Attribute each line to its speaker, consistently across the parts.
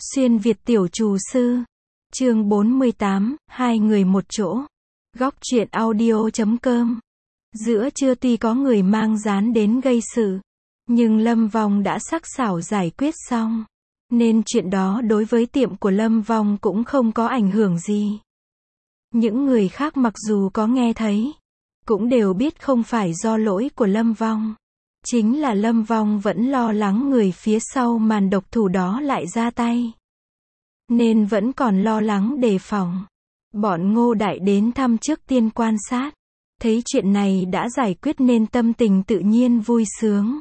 Speaker 1: Xuyên Việt tiểu trù sư. Chương 48, hai người một chỗ. Góc truyện audio.com. Giữa trưa tuy có người mang gián đến gây sự, nhưng Lâm Vong đã sắc sảo giải quyết xong, nên chuyện đó đối với tiệm của Lâm Vong cũng không có ảnh hưởng gì. Những người khác mặc dù có nghe thấy, cũng đều biết không phải do lỗi của Lâm Vong. Chính là Lâm Vong vẫn lo lắng người phía sau màn độc thủ đó lại ra tay, nên vẫn còn lo lắng đề phòng. Bọn Ngô Đại đến thăm trước tiên quan sát, thấy chuyện này đã giải quyết nên tâm tình tự nhiên vui sướng.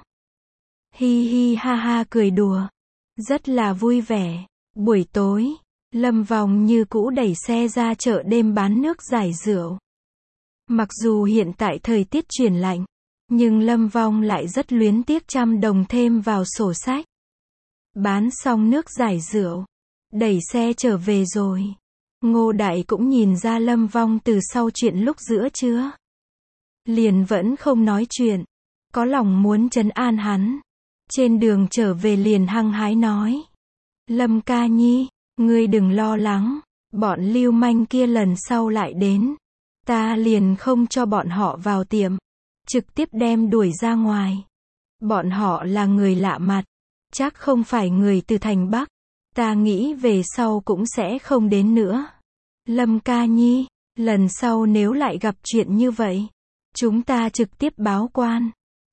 Speaker 1: Hi hi ha ha cười đùa, rất là vui vẻ. Buổi tối, Lâm Vong như cũ đẩy xe ra chợ đêm bán nước giải rượu. Mặc dù hiện tại thời tiết chuyển lạnh, nhưng Lâm Vong lại rất luyến tiếc trăm đồng thêm vào sổ sách. Bán xong nước giải rượu, đẩy xe trở về rồi. Ngô Đại cũng nhìn ra Lâm Vong từ sau chuyện lúc giữa trưa, liền vẫn không nói chuyện, có lòng muốn trấn an hắn. Trên đường trở về liền hăng hái nói: Lâm ca nhi, ngươi đừng lo lắng, bọn lưu manh kia lần sau lại đến, ta liền không cho bọn họ vào tiệm, trực tiếp đem đuổi ra ngoài. Bọn họ là người lạ mặt, chắc không phải người từ thành Bắc, ta nghĩ về sau cũng sẽ không đến nữa. Lâm ca nhi, lần sau nếu lại gặp chuyện như vậy, chúng ta trực tiếp báo quan.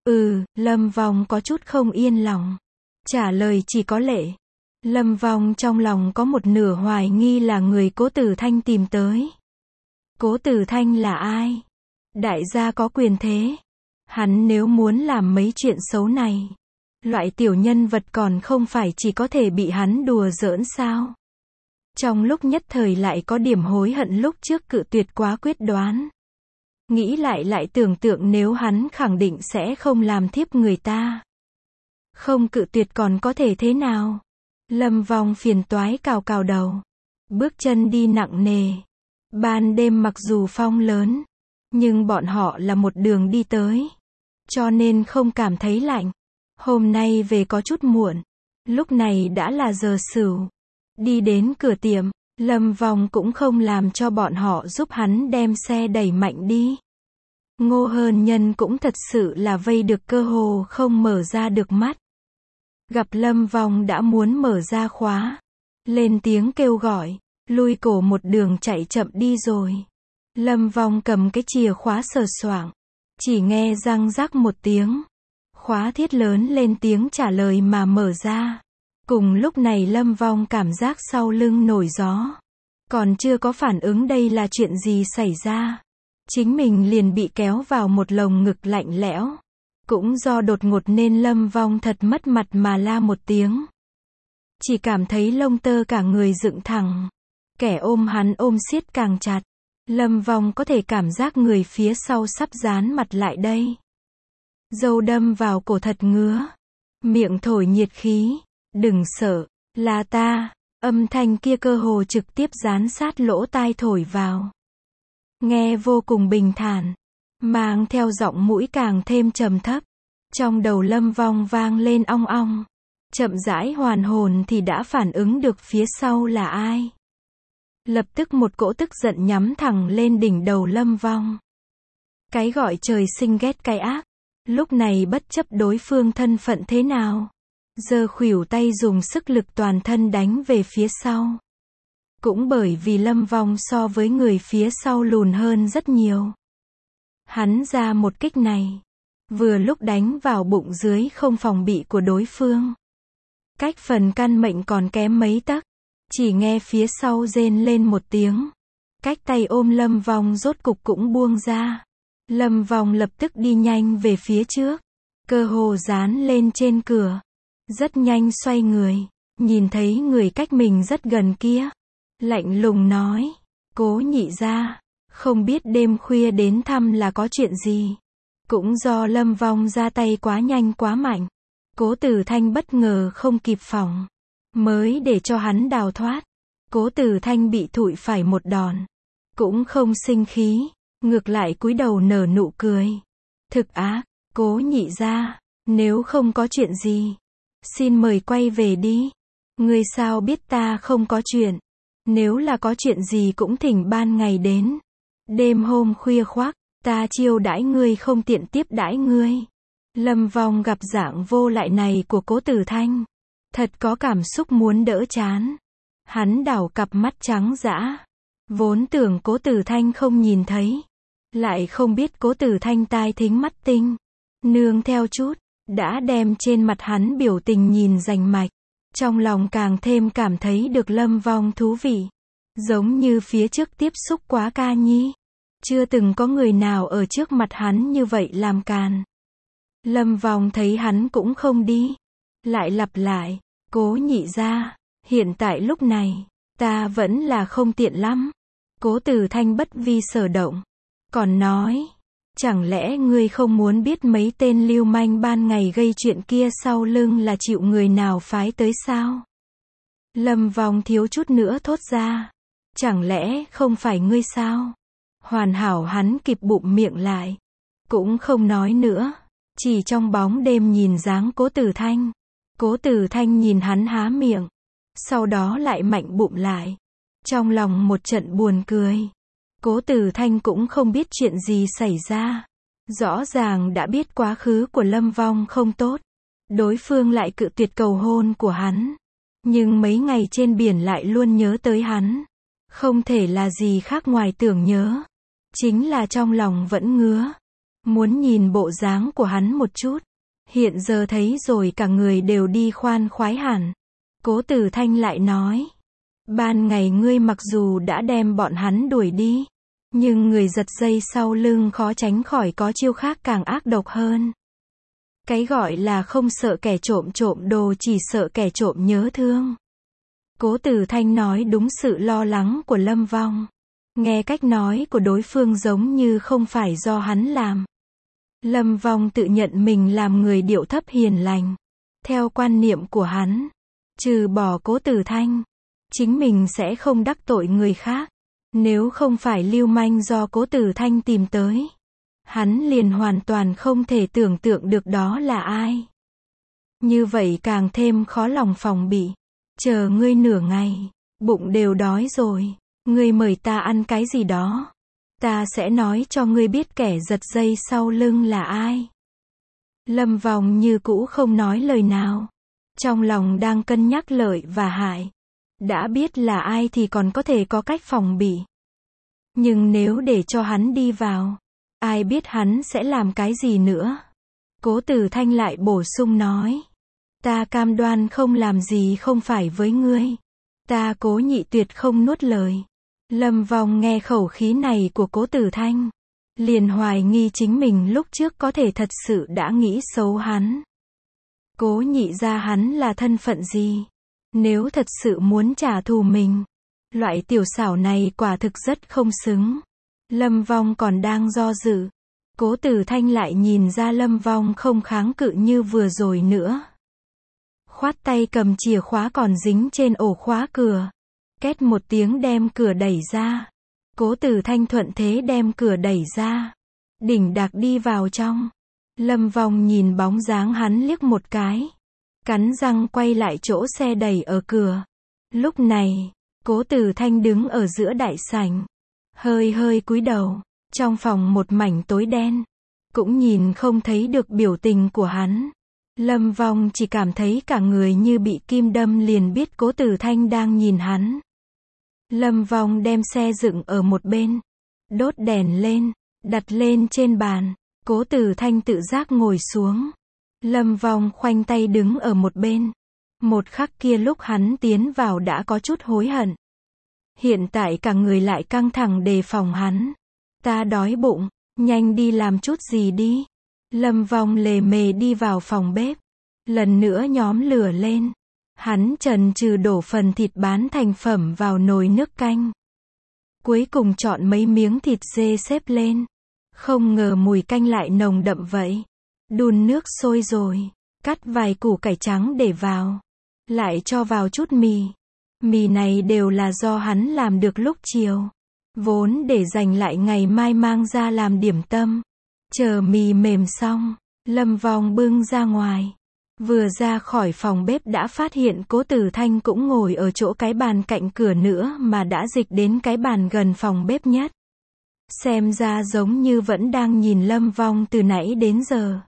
Speaker 1: Lâm Vong có chút không yên lòng, trả lời chỉ có lệ. Lâm Vong trong lòng có một nửa hoài nghi là người Cố Tử Thanh tìm tới. Cố Tử Thanh là ai? Đại gia có quyền thế. Hắn nếu muốn làm mấy chuyện xấu này, loại tiểu nhân vật còn không phải chỉ có thể bị hắn đùa giỡn sao? Trong lúc nhất thời lại có điểm hối hận lúc trước cự tuyệt quá quyết đoán. Nghĩ lại tưởng tượng nếu hắn khẳng định sẽ không làm thiếp người ta, không cự tuyệt còn có thể thế nào? Lâm Vong phiền toái cào cào đầu, bước chân đi nặng nề. Ban đêm mặc dù phong lớn, nhưng bọn họ là một đường đi tới, cho nên không cảm thấy lạnh. Hôm nay về có chút muộn, lúc này đã là giờ sửu. Đi đến cửa tiệm, Lâm Vong cũng không làm cho bọn họ giúp hắn đem xe đẩy mạnh đi. Ngô Hân Nhân cũng thật sự là vây được cơ hồ không mở ra được mắt. Gặp Lâm Vong đã muốn mở ra khóa, lên tiếng kêu gọi, lui cổ một đường chạy chậm đi rồi. Lâm Vong cầm cái chìa khóa sờ soạng, chỉ nghe răng rắc một tiếng, khóa thiết lớn lên tiếng trả lời mà mở ra. Cùng lúc này Lâm Vong cảm giác sau lưng nổi gió, còn chưa có phản ứng đây là chuyện gì xảy ra, chính mình liền bị kéo vào một lồng ngực lạnh lẽo. Cũng do đột ngột nên Lâm Vong thật mất mặt mà la một tiếng. Chỉ cảm thấy lông tơ cả người dựng thẳng, kẻ ôm hắn ôm siết càng chặt. Lâm Vong có thể cảm giác người phía sau sắp dán mặt lại đây. Dâu đâm vào cổ thật ngứa, miệng thổi nhiệt khí. Đừng sợ, là ta. Âm thanh kia cơ hồ trực tiếp dán sát lỗ tai thổi vào, nghe vô cùng bình thản, mang theo giọng mũi càng thêm trầm thấp. Trong đầu Lâm Vong vang lên ong ong, chậm rãi hoàn hồn thì đã phản ứng được phía sau là ai. Lập tức một cỗ tức giận nhắm thẳng lên đỉnh đầu Lâm Vong. Cái gọi trời sinh ghét cái ác, lúc này bất chấp đối phương thân phận thế nào, giơ khuỷu tay dùng sức lực toàn thân đánh về phía sau. Cũng bởi vì Lâm Vong so với người phía sau lùn hơn rất nhiều, hắn ra một kích này, vừa lúc đánh vào bụng dưới không phòng bị của đối phương. Cách phần căn mệnh còn kém mấy tấc, chỉ nghe phía sau rên lên một tiếng. Cách tay ôm Lâm Vong rốt cục cũng buông ra. Lâm Vong lập tức đi nhanh về phía trước, cơ hồ dán lên trên cửa. Rất nhanh xoay người, nhìn thấy người cách mình rất gần kia, lạnh lùng nói: Cố nhị gia, không biết đêm khuya đến thăm là có chuyện gì? Cũng do Lâm Vong ra tay quá nhanh quá mạnh, Cố Tử Thanh bất ngờ không kịp phòng, mới để cho hắn đào thoát. Cố Tử Thanh bị thụi phải một đòn, cũng không sinh khí, ngược lại cúi đầu nở nụ cười. Thực ác, Cố nhị gia, nếu không có chuyện gì, xin mời quay về đi. Ngươi sao biết ta không có chuyện? Nếu là có chuyện gì cũng thỉnh ban ngày đến. Đêm hôm khuya khoác, ta chiêu đãi ngươi không tiện tiếp đãi ngươi. Lâm Vong gặp dạng vô lại này của Cố Tử Thanh. Thật có cảm xúc muốn đỡ chán. Hắn đảo cặp mắt trắng dã. Vốn tưởng Cố Tử Thanh không nhìn thấy. Lại không biết Cố Tử Thanh tai thính mắt tinh. Nương theo chút, đã đem trên mặt hắn biểu tình nhìn rành mạch. Trong lòng càng thêm cảm thấy được Lâm Vong thú vị. Giống như phía trước tiếp xúc quá ca nhi. Chưa từng có người nào ở trước mặt hắn như vậy làm càn. Lâm Vong thấy hắn cũng không đi. Lại lặp lại, Cố nhị gia, hiện tại lúc này, ta vẫn là không tiện lắm. Cố Tử Thanh bất vi sở động. Còn nói, chẳng lẽ ngươi không muốn biết mấy tên lưu manh ban ngày gây chuyện kia sau lưng là chịu người nào phái tới sao? Lâm Vong thiếu chút nữa thốt ra. Chẳng lẽ không phải ngươi sao? Hoàn hảo hắn kịp bụm miệng lại. Cũng không nói nữa. Chỉ trong bóng đêm nhìn dáng Cố Tử Thanh. Cố Tử Thanh nhìn hắn há miệng. Sau đó lại mạnh bụm lại. Trong lòng một trận buồn cười. Cố Tử Thanh cũng không biết chuyện gì xảy ra. Rõ ràng đã biết quá khứ của Lâm Vong không tốt. Đối phương lại cự tuyệt cầu hôn của hắn. Nhưng mấy ngày trên biển lại luôn nhớ tới hắn. Không thể là gì khác ngoài tưởng nhớ. Chính là trong lòng vẫn ngứa. Muốn nhìn bộ dáng của hắn một chút. Hiện giờ thấy rồi cả người đều đi khoan khoái hẳn. Cố Tử Thanh lại nói. Ban ngày ngươi mặc dù đã đem bọn hắn đuổi đi. Nhưng người giật dây sau lưng khó tránh khỏi có chiêu khác càng ác độc hơn. Cái gọi là không sợ kẻ trộm trộm đồ chỉ sợ kẻ trộm nhớ thương. Cố Tử Thanh nói đúng sự lo lắng của Lâm Vong. Nghe cách nói của đối phương giống như không phải do hắn làm. Lâm Vong tự nhận mình làm người điệu thấp hiền lành. Theo quan niệm của hắn, trừ bỏ Cố Tử Thanh, chính mình sẽ không đắc tội người khác. Nếu không phải lưu manh do Cố Tử Thanh tìm tới, hắn liền hoàn toàn không thể tưởng tượng được đó là ai. Như vậy càng thêm khó lòng phòng bị. Chờ ngươi nửa ngày, bụng đều đói rồi, ngươi mời ta ăn cái gì đó. Ta sẽ nói cho ngươi biết kẻ giật dây sau lưng là ai. Lâm Vong như cũ không nói lời nào. Trong lòng đang cân nhắc lợi và hại. Đã biết là ai thì còn có thể có cách phòng bị. Nhưng nếu để cho hắn đi vào, ai biết hắn sẽ làm cái gì nữa. Cố Tử Thanh lại bổ sung nói. Ta cam đoan không làm gì không phải với ngươi. Ta Cố nhị tuyệt không nuốt lời. Lâm Vong nghe khẩu khí này của Cố Tử Thanh. Liền hoài nghi chính mình lúc trước có thể thật sự đã nghĩ xấu hắn. Cố nhị ra hắn là thân phận gì? Nếu thật sự muốn trả thù mình, loại tiểu xảo này quả thực rất không xứng. Lâm Vong còn đang do dự. Cố Tử Thanh lại nhìn ra Lâm Vong không kháng cự như vừa rồi nữa. Khoát tay cầm chìa khóa còn dính trên ổ khóa cửa. Két một tiếng đem cửa đẩy ra. Cố Tử Thanh thuận thế đem cửa đẩy ra. Đỉnh đạc đi vào trong. Lâm Vong nhìn bóng dáng hắn liếc một cái. Cắn răng quay lại chỗ xe đẩy ở cửa. Lúc này, Cố Tử Thanh đứng ở giữa đại sảnh. Hơi hơi cúi đầu. Trong phòng một mảnh tối đen. Cũng nhìn không thấy được biểu tình của hắn. Lâm Vong chỉ cảm thấy cả người như bị kim đâm liền biết Cố Tử Thanh đang nhìn hắn. Lâm Vong đem xe dựng ở một bên. Đốt đèn lên. Đặt lên trên bàn. Cố Tử Thanh tự giác ngồi xuống. Lâm Vong khoanh tay đứng ở một bên. Một khắc kia lúc hắn tiến vào đã có chút hối hận. Hiện tại cả người lại căng thẳng đề phòng hắn. Ta đói bụng, nhanh đi làm chút gì đi. Lâm Vong lề mề đi vào phòng bếp. Lần nữa nhóm lửa lên. Hắn chần chừ đổ phần thịt bán thành phẩm vào nồi nước canh. Cuối cùng chọn mấy miếng thịt dê xếp lên. Không ngờ mùi canh lại nồng đậm vậy. Đun nước sôi rồi. Cắt vài củ cải trắng để vào. Lại cho vào chút mì. Mì này đều là do hắn làm được lúc chiều. Vốn để dành lại ngày mai mang ra làm điểm tâm. Chờ mì mềm xong, Lâm Vong bưng ra ngoài. Vừa ra khỏi phòng bếp đã phát hiện Cố Tử Thanh cũng ngồi ở chỗ cái bàn cạnh cửa nữa mà đã dịch đến cái bàn gần phòng bếp nhất. Xem ra giống như vẫn đang nhìn Lâm Vong từ nãy đến giờ.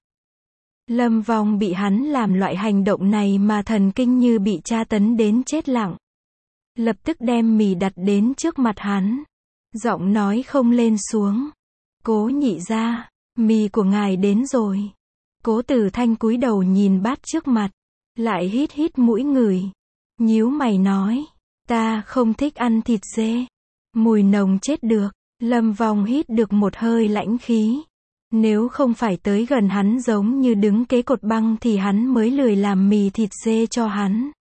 Speaker 1: Lâm Vong bị hắn làm loại hành động này mà thần kinh như bị tra tấn đến chết lặng. Lập tức đem mì đặt đến trước mặt hắn. Giọng nói không lên xuống. Cố nhị gia, mì của ngài đến rồi. Cố Tử Thanh cúi đầu nhìn bát trước mặt. Lại hít hít mũi ngửi. Nhíu mày nói. Ta không thích ăn thịt dê. Mùi nồng chết được. Lâm Vong hít được một hơi lãnh khí. Nếu không phải tới gần hắn giống như đứng kế cột băng thì hắn mới lười làm mì thịt dê cho hắn.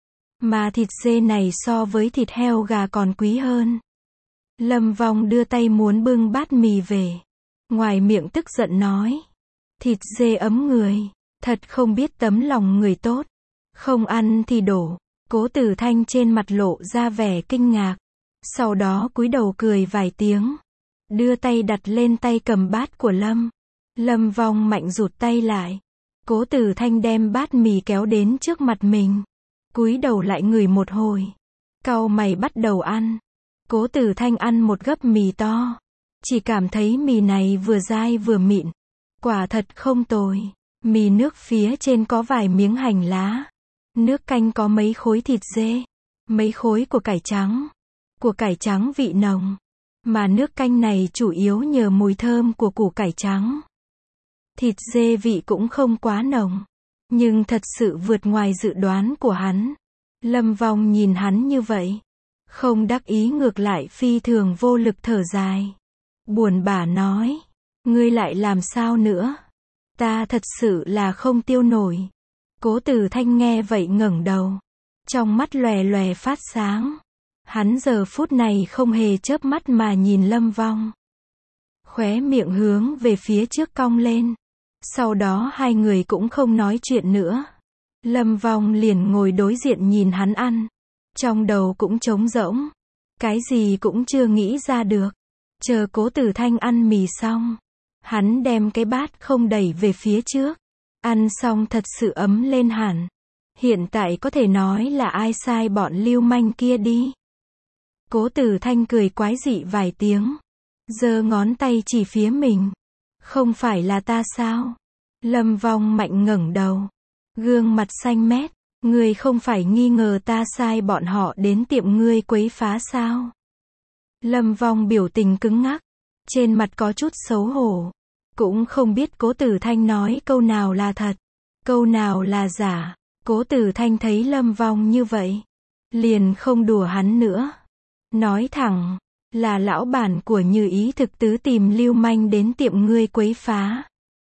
Speaker 1: Mà thịt dê này so với thịt heo gà còn quý hơn. Lâm Vong đưa tay muốn bưng bát mì về. Ngoài miệng tức giận nói. Thịt dê ấm người. Thật không biết tấm lòng người tốt. Không ăn thì đổ. Cố Tử Thanh trên mặt lộ ra vẻ kinh ngạc. Sau đó cúi đầu cười vài tiếng. Đưa tay đặt lên tay cầm bát của Lâm. Lâm Vong mạnh rụt tay lại. Cố Tử Thanh đem bát mì kéo đến trước mặt mình. Cúi đầu lại ngửi một hồi. Cau mày bắt đầu ăn. Cố Tử Thanh ăn một gấp mì to. Chỉ cảm thấy mì này vừa dai vừa mịn. Quả thật không tồi. Mì nước phía trên có vài miếng hành lá. Nước canh có mấy khối thịt dê. Mấy khối của cải trắng. Của cải trắng vị nồng. Mà nước canh này chủ yếu nhờ mùi thơm của củ cải trắng. Thịt dê vị cũng không quá nồng. Nhưng thật sự vượt ngoài dự đoán của hắn. Lâm Vong nhìn hắn như vậy. Không đắc ý ngược lại phi thường vô lực thở dài. Buồn bã nói. Ngươi lại làm sao nữa? Ta thật sự là không tiêu nổi. Cố Tử Thanh nghe vậy ngẩng đầu. Trong mắt lòe lòe phát sáng. Hắn giờ phút này không hề chớp mắt mà nhìn Lâm Vong. Khóe miệng hướng về phía trước cong lên. Sau đó hai người cũng không nói chuyện nữa. Lâm Vong liền ngồi đối diện nhìn hắn ăn. Trong đầu cũng trống rỗng. Cái gì cũng chưa nghĩ ra được. Chờ Cố Tử Thanh ăn mì xong. Hắn đem cái bát không đẩy về phía trước. Ăn xong thật sự ấm lên hẳn. Hiện tại có thể nói là ai sai bọn lưu manh kia đi. Cố Tử Thanh cười quái dị vài tiếng. Giơ ngón tay chỉ phía mình. Không phải là ta sao? Lâm Vong mạnh ngẩng đầu. Gương mặt xanh mét. Ngươi không phải nghi ngờ ta sai bọn họ đến tiệm ngươi quấy phá sao? Lâm Vong biểu tình cứng ngắc. Trên mặt có chút xấu hổ. Cũng không biết Cố Tử Thanh nói câu nào là thật. Câu nào là giả. Cố Tử Thanh thấy Lâm Vong như vậy. Liền không đùa hắn nữa. Nói thẳng. Là lão bản của Như Ý Thực Tứ tìm lưu manh đến tiệm ngươi quấy phá.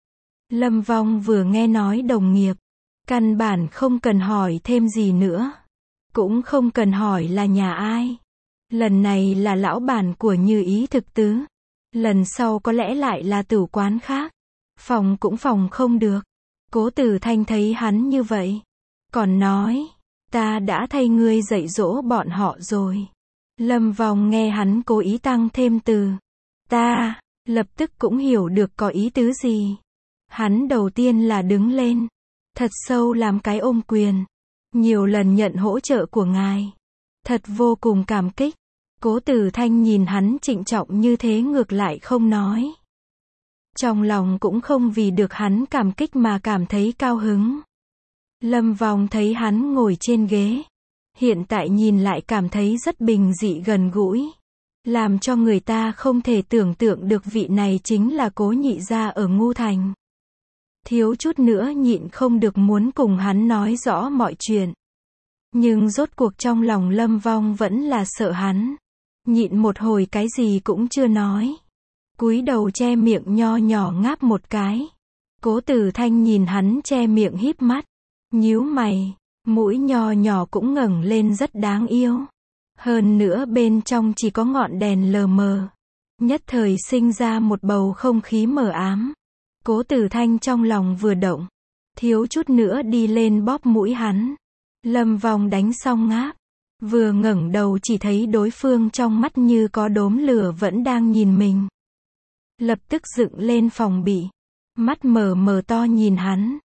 Speaker 1: Lâm Vong vừa nghe nói đồng nghiệp. Căn bản không cần hỏi thêm gì nữa. Cũng không cần hỏi là nhà ai. Lần này là lão bản của Như Ý Thực Tứ. Lần sau có lẽ lại là tử quán khác. Phòng cũng phòng không được. Cố Tử Thanh thấy hắn như vậy. Còn nói. Ta đã thay ngươi dạy dỗ bọn họ rồi. Lâm Vong nghe hắn cố ý tăng thêm từ. Ta. Lập tức cũng hiểu được có ý tứ gì. Hắn đầu tiên là đứng lên. Thật sâu làm cái ôm quyền. Nhiều lần nhận hỗ trợ của ngài. Thật vô cùng cảm kích. Cố Tử Thanh nhìn hắn trịnh trọng như thế ngược lại không nói. Trong lòng cũng không vì được hắn cảm kích mà cảm thấy cao hứng. Lâm Vong thấy hắn ngồi trên ghế. Hiện tại nhìn lại cảm thấy rất bình dị gần gũi. Làm cho người ta không thể tưởng tượng được vị này chính là Cố nhị gia ở Ngu Thành. Thiếu chút nữa nhịn không được muốn cùng hắn nói rõ mọi chuyện. Nhưng rốt cuộc trong lòng Lâm Vong vẫn là sợ hắn. Nhịn một hồi cái gì cũng chưa nói. Cúi đầu che miệng nho nhỏ ngáp một cái. Cố Tử Thanh nhìn hắn che miệng híp mắt. Nhíu mày. Mũi nho nhỏ cũng ngẩng lên rất đáng yêu. Hơn nữa bên trong chỉ có ngọn đèn lờ mờ. Nhất thời sinh ra một bầu không khí mờ ám. Cố Tử Thanh trong lòng vừa động. Thiếu chút nữa đi lên bóp mũi hắn. Lâm Vong đánh xong ngáp. Vừa ngẩng đầu chỉ thấy đối phương trong mắt như có đốm lửa vẫn đang nhìn mình. Lập tức dựng lên phòng bị. Mắt mở mở to nhìn hắn.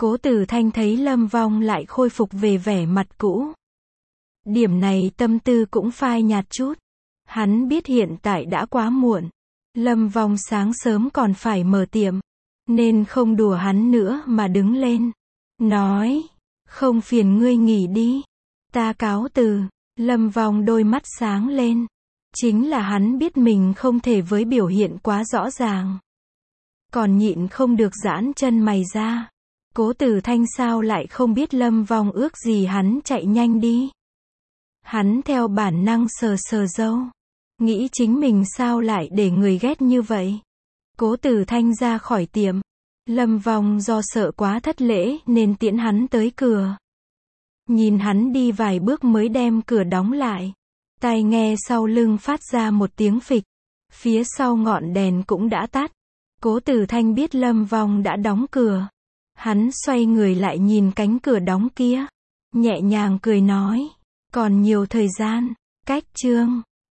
Speaker 1: Cố Tử Thanh thấy Lâm Vong lại khôi phục về vẻ mặt cũ. Điểm này tâm tư cũng phai nhạt chút. Hắn biết hiện tại đã quá muộn. Lâm Vong sáng sớm còn phải mở tiệm, nên không đùa hắn nữa mà đứng lên. Nói, không phiền ngươi nghỉ đi. Ta cáo từ. Lâm Vong đôi mắt sáng lên. Chính là hắn biết mình không thể với biểu hiện quá rõ ràng. Còn nhịn không được giãn chân mày ra. Cố Tử Thanh sao lại không biết Lâm Vong ước gì hắn chạy nhanh đi. Hắn theo bản năng sờ sờ râu. Nghĩ chính mình sao lại để người ghét như vậy. Cố Tử Thanh ra khỏi tiệm. Lâm Vong do sợ quá thất lễ nên tiễn hắn tới cửa. Nhìn hắn đi vài bước mới đem cửa đóng lại. Tai nghe sau lưng phát ra một tiếng phịch. Phía sau ngọn đèn cũng đã tắt. Cố Tử Thanh biết Lâm Vong đã đóng cửa. Hắn xoay người lại nhìn cánh cửa đóng kia. Nhẹ nhàng cười nói. Còn nhiều thời gian. Cách chương